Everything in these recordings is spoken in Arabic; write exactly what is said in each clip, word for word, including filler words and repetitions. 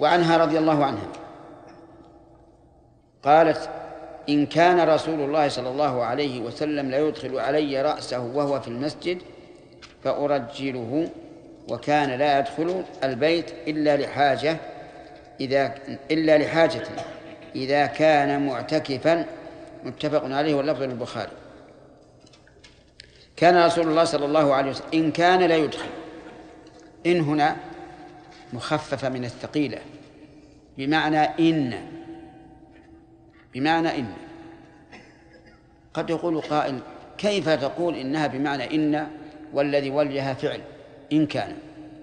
وعنها رضي الله عنها قالت: إن كان رسول الله صلى الله عليه وسلم لا يدخل علي رأسه وهو في المسجد فأرجله، وكان لا يدخل البيت إلا لحاجة إذا إلا لحاجة إذا كان معتكفا. متفق عليه واللفظ للبخاري. كان رسول الله صلى الله عليه وسلم إن كان لا يدخل، إن هنا مخففة من الثقيلة بمعنى إن بمعنى إن قد يقول قائل: كيف تقول إنها بمعنى إن والذي وليها فعل إن كان؟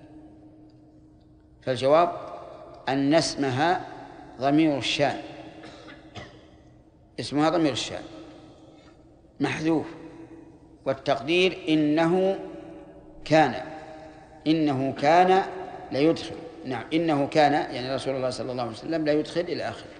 فالجواب أن اسمها ضمير الشان، اسمها ضمير الشان محذوف، والتقدير إنه كان إنه كان لا يدخل. نعم، إنه كان يعني رسول الله صلى الله عليه وسلم لا يدخل إلى آخر.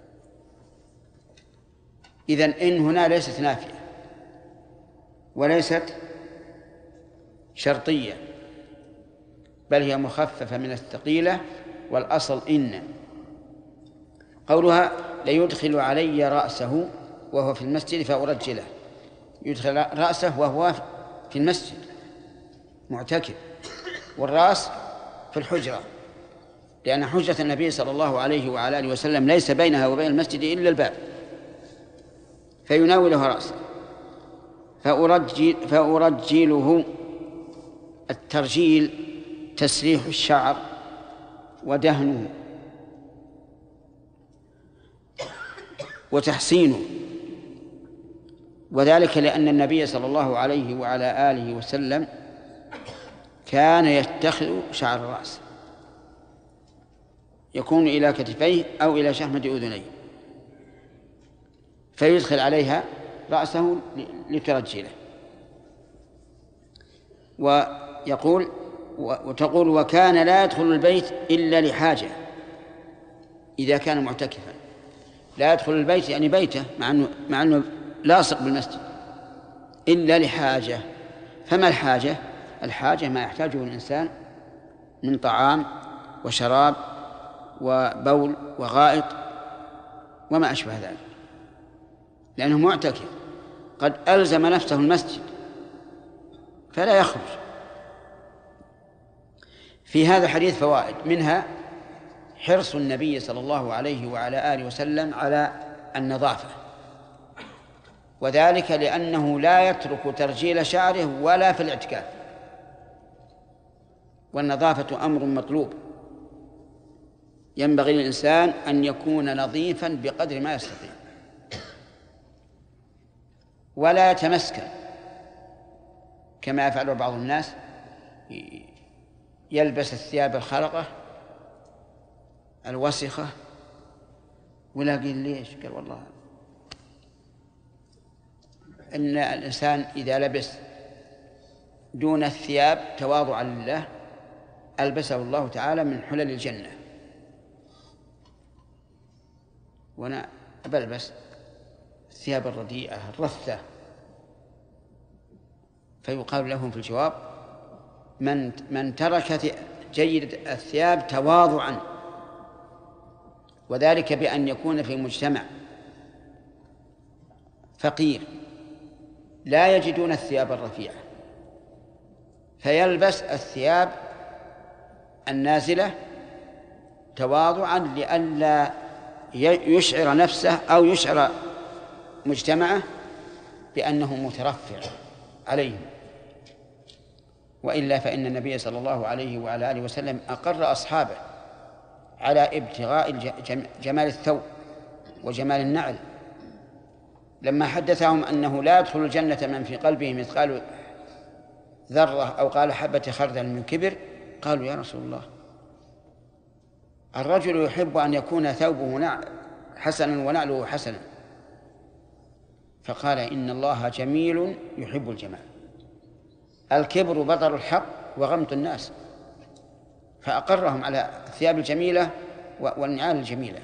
إذن إن هنا ليست نافية وليست شرطية، بل هي مخففة من الثقيلة، والأصل إن. قولها: ليدخل علي رأسه وهو في المسجد فأرجله، يدخل رأسه وهو في المسجد معتكف، والرأس في الحجرة، لأن حجرة النبي صلى الله عليه وعلى آله وسلم ليس بينها وبين المسجد إلا الباب، فيناوله رأسه. فأرجل فأرجله. الترجيل تسريح الشعر ودهنه وتحسينه، وذلك لأن النبي صلى الله عليه وعلى آله وسلم كان يتخذ شعر الرأس يكون إلى كتفيه أو إلى شحمة أذنيه، فيدخل عليها رأسه لترجله. ويقول وتقول: وكان لا يدخل البيت إلا لحاجة إذا كان معتكفا. لا يدخل البيت يعني بيته، مع أنه, مع أنه لاصق بالمسجد، إلا لحاجة. فما الحاجة؟ الحاجة ما يحتاجه الإنسان من طعام وشراب وبول وغائط وما أشبه ذلك، لأنه معتكف قد ألزم نفسه المسجد فلا يخرج. في هذا الحديث فوائد، منها حرص النبي صلى الله عليه وعلى آله وسلم على النظافة، وذلك لأنه لا يترك ترجيل شعره ولا في الاعتكاف، والنظافة أمر مطلوب، ينبغي للإنسان أن يكون نظيفا بقدر ما يستطيع، ولا يتمسكن كما يفعل بعض الناس، يلبس الثياب الخلقة الوسخة ولا قيل ليش؟ قال: والله إن الإنسان إذا لبس دون الثياب تواضعا لله ألبسه الله تعالى من حلل الجنة، وأنا بلبس الثياب الرديئة الرثة. فيقال لهم في الجواب: من من ترك جيد الثياب تواضعا، وذلك بأن يكون في مجتمع فقير لا يجدون الثياب الرفيعة، فيلبس الثياب النازلة تواضعا لئلا يشعر نفسه أو يشعر مجتمعه بأنه مترفع عليهم. وإلا فإن النبي صلى الله عليه وعلى آله وسلم أقر أصحابه على ابتغاء جمال الثوب وجمال النعل، لما حدثهم أنه لا يدخل الجنة من في قلبه مثقال ذرة أو قال حبة خردل من كبر، قالوا: يا رسول الله، الرجل يحب أن يكون ثوبه حسنا ونعله حسنا، فقال: إن الله جميل يحب الجمال، الكبر بطر الحق وغمط الناس، فأقرهم على الثياب الجميلة والنعال الجميلة.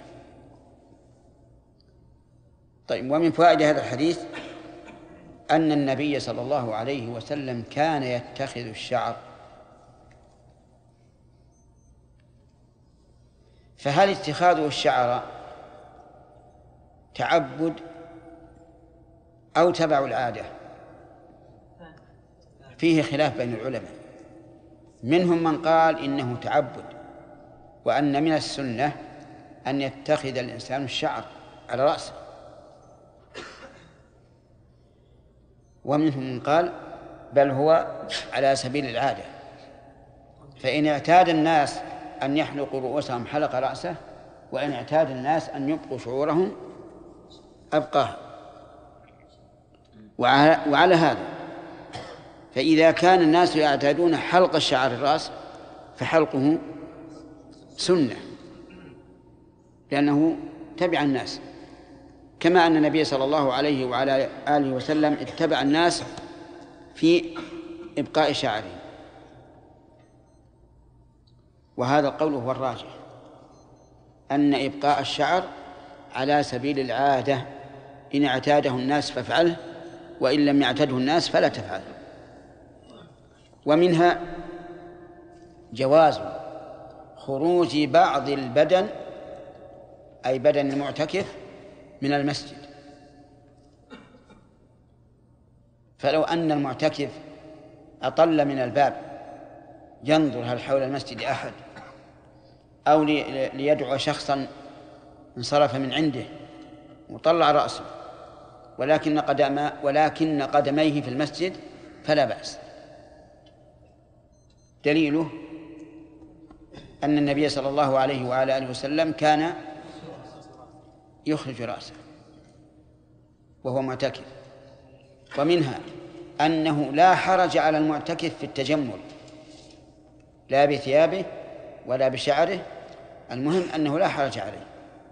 طيب، ومن فوائد هذا الحديث أن النبي صلى الله عليه وسلم كان يتخذ الشعر فهل اتخاذه الشعر تعبد أو تبع العادة؟ فيه خلاف بين العلماء، منهم من قال إنه تعبد، وأن من السنة أن يتخذ الإنسان الشعر على رأسه، ومنهم من قال بل هو على سبيل العادة، فإن اعتاد الناس أن يحلقوا رؤوسهم حلق رأسه، وإن اعتاد الناس أن يبقوا شعورهم أبقاه. وعلى هذا فإذا كان الناس يعتادون حلق الشعر الرأس فحلقه سنة، لأنه تبع الناس، كما أن النبي صلى الله عليه وعلى آله وسلم اتبع الناس في إبقاء شعره. وهذا القول هو الراجح، أن إبقاء الشعر على سبيل العادة، إن اعتاده الناس فافعله، وإن لم يعتده الناس فلا تفعله. ومنها جواز خروج بعض البدن، أي بدن المعتكف، من المسجد. فلو أن المعتكف أطل من الباب ينظر هل حول المسجد أحد، أو ليدعو شخصا انصرف من عنده وطلع رأسه ولكن قدم ولكن قدميه في المسجد فلا بأس. دليله أن النبي صلى الله عليه وعلى آله وسلم كان يخرج رأسه وهو معتكف. ومنها أنه لا حرج على المعتكف في التجمل، لا بثيابه ولا بشعره، المهم أنه لا حرج عليه.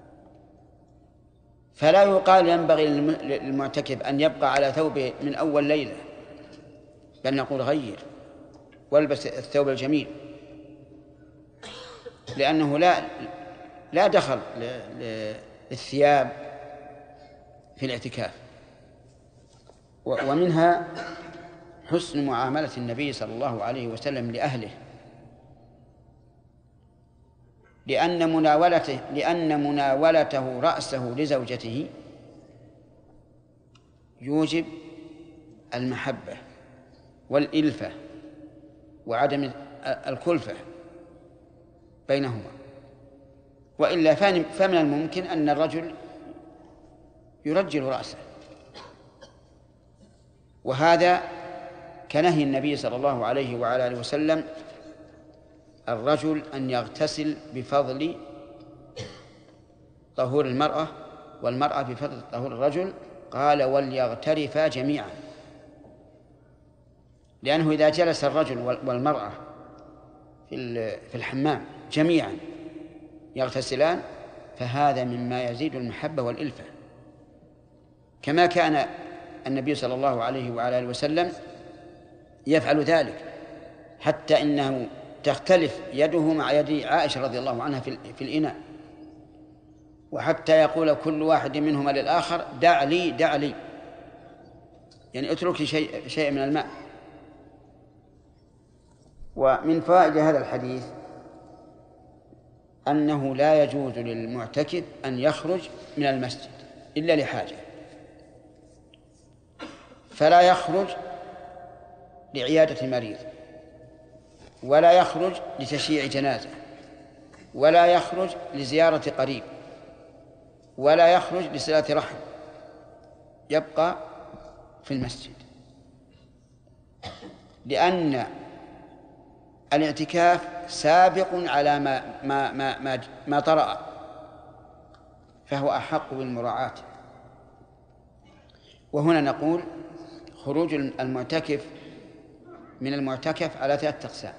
فلا يقال ينبغي للمعتكف أن يبقى على ثوبه من أول ليلة، بل نقول غير والبس الثوب الجميل، لأنه لا لا دخل للثياب في الاعتكاف. ومنها حسن معاملة النبي صلى الله عليه وسلم لأهله، لأن مناولته لأن مناولته رأسه لزوجته يوجب المحبة والإلفة وعدم الكلفة بينهما، وإلا فمن الممكن أن الرجل يرجل رأسه، وهذا كنهي النبي صلى الله عليه وعلى آله وسلم الرجل أن يغتسل بفضل طهور المرأة والمرأة بفضل طهور الرجل، قال وليغترفا جميعا، لأنه إذا جلس الرجل والمرأة في الحمام جميعا يغتسلان فهذا مما يزيد المحبة والإلفة، كما كان النبي صلى الله عليه وعلى آله وسلم يفعل ذلك، حتى إنه تختلف يده مع يد عائشة رضي الله عنها في الإناء، وحتى يقول كل واحد منهما للآخر دع لي دع لي، يعني اترك لي شيء, شيء من الماء. ومن فوائد هذا الحديث أنه لا يجوز للمعتكف أن يخرج من المسجد إلا لحاجة، فلا يخرج لعيادة مريض، ولا يخرج لتشييع جنازة، ولا يخرج لزيارة قريب، ولا يخرج لصلة رحم، يبقى في المسجد، لأن الاعتكاف سابق على ما ما ما ما, ما طرأ، فهو أحق بالمراعاة. وهنا نقول خروج المعتكف من المعتكف على ثلاثة أقسام.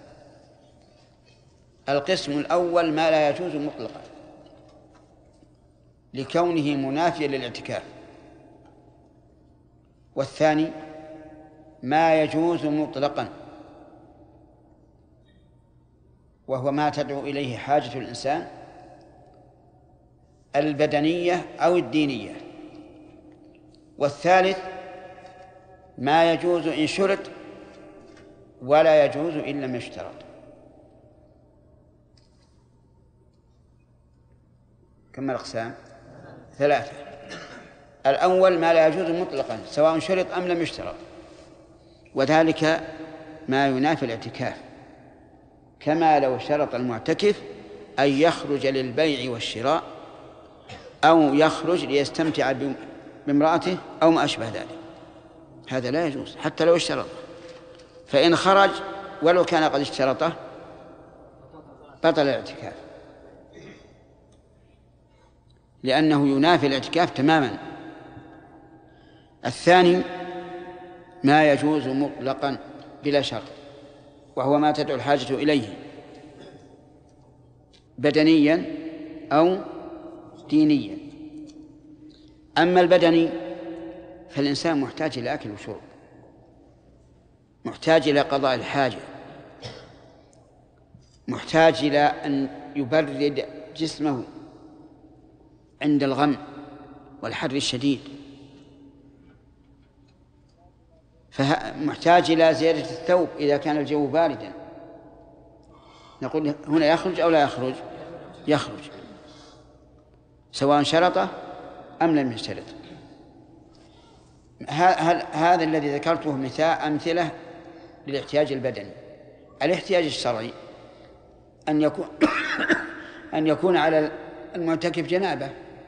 القسم الأول ما لا يجوز مطلقا لكونه منافيا للاعتكاف، والثاني ما يجوز مطلقا وهو ما تدعو إليه حاجة الإنسان البدنية أو الدينية، والثالث ما يجوز إن شرط ولا يجوز إن لم يشترط. كم الأقسام؟ ثلاثة. الأول ما لا يجوز مطلقا سواء شرط أم لم يشترط، وذلك ما ينافي الاعتكاف، كما لو شرط المعتكف أن يخرج للبيع والشراء أو يخرج ليستمتع بامرأته أو ما أشبه ذلك، هذا لا يجوز حتى لو اشترط. فإن خرج ولو كان قد اشترطه بطل الاعتكاف، لأنه ينافي الاعتكاف تماما. الثاني ما يجوز مطلقا بلا شرط، وهو ما تدعو الحاجة إليه بدنيا أو دينيا. أما البدني فالإنسان محتاج إلى أكل وشرب، محتاج إلى قضاء الحاجة، محتاج إلى أن يبرد جسمه عند الغم والحر الشديد، فمحتاج إلى زيادة الثوب إذا كان الجو باردا. نقول هنا يخرج أو لا يخرج؟ يخرج سواء شرطه أم لم يشترط. هذا الذي ذكرته مثال أمثلة للاحتياج البدني. الاحتياج الشرعي أن يكون أن يكون على المعتكف جنابة،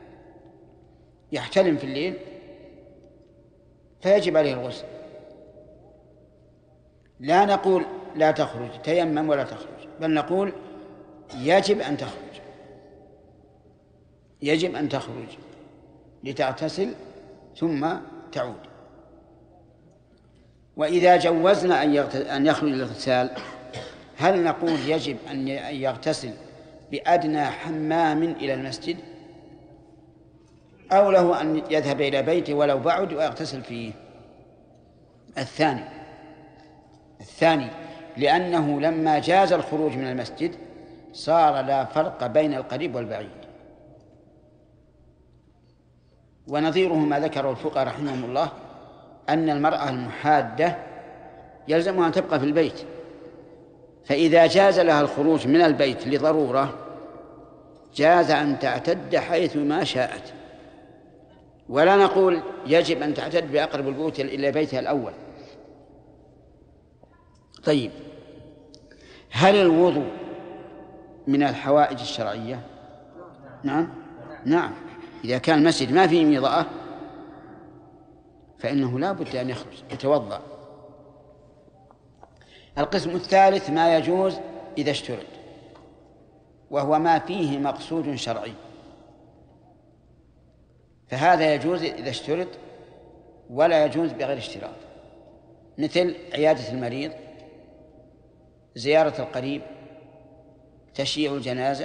يحتلم في الليل فيجب عليه الغسل. لا نقول لا تخرج تيمم ولا تخرج، بل نقول يجب أن تخرج، يجب أن تخرج لتغتسل ثم تعود. وإذا جوزنا أن يخرج للاغتسال، هل نقول يجب أن يغتسل بأدنى حمام إلى المسجد، أو له أن يذهب إلى بيته ولو بعد ويغتسل فيه؟ الثاني الثاني لأنه لما جاز الخروج من المسجد صار لا فرق بين القريب والبعيد. ونظيره ما ذكره الفقهاء رحمهم الله أن المرأة المحادة يلزمها أن تبقى في البيت، فإذا جاز لها الخروج من البيت لضرورة جاز أن تعتد حيث ما شاءت. ولا نقول يجب أن تعتد بأقرب البيوت إلى بيتها الأول. طيب، هل الوضوء من الحوائج الشرعية؟ نعم نعم إذا كان المسجد ما فيه ميضاء فإنه لا بد أن يخرج يتوضأ. القسم الثالث ما يجوز إذا اشترط، وهو ما فيه مقصود شرعي، فهذا يجوز إذا اشترط ولا يجوز بغير اشتراط، مثل عيادة المريض، زيارة القريب، تشييع الجنازة،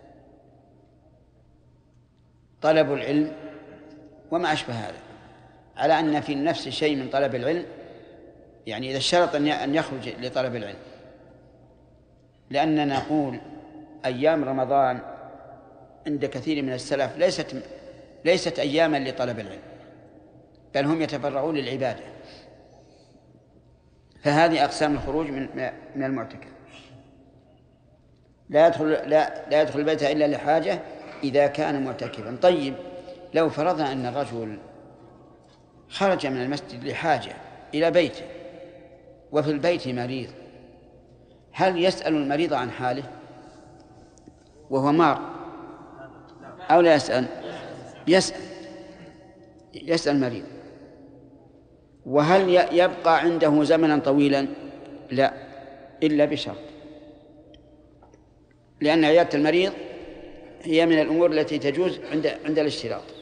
طلب العلم وما أشبه هذا، على أن في النفس شيء من طلب العلم، يعني إذا اشترط أن يخرج لطلب العلم. لأننا نقول أيام رمضان عند كثير من السلف ليست ليست أياما لطلب العلم، بل هم يتفرعون للعبادة. فهذه أقسام الخروج من من المعتكف. لا يدخل لا لا يدخل البيت إلا لحاجة إذا كان معتكفا. طيب، لو فرضنا أن الرجل خرج من المسجد لحاجة إلى بيته وفي البيت مريض، هل يسأل المريض عن حاله وهو مار أو لا يسأل؟ يسأل يسأل المريض. وهل يبقى عنده زمنا طويلا؟ لا، إلا بشرط، لأن عيادة المريض هي من الأمور التي تجوز عند عند الاشتراط.